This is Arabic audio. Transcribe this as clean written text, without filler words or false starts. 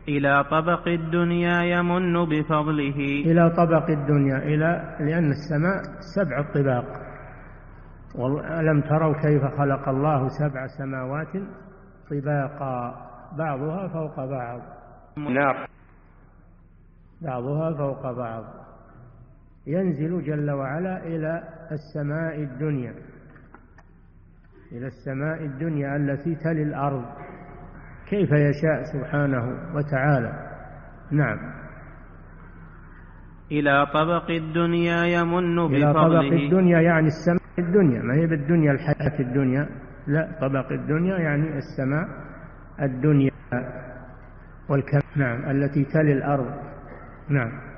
إلى طبق الدنيا يمن بفضله. إلى طبق الدنيا، لأن السماء 7 طباق. ألم تروا كيف خلق الله 7 سماوات طباقا بعضها فوق بعض. نعم. بعضها فوق بعض. ينزل جل وعلا إلى السماء الدنيا، إلى السماء الدنيا التي تلي الأرض كيف يشاء سبحانه وتعالى. نعم. إلى طبق الدنيا يمن بفضله. إلى طبق الدنيا يعني السماء الدنيا، ما هي بالدنيا الحياة الدنيا، لا، طبق الدنيا يعني السماء الدنيا نعم، التي تلي الأرض. نعم.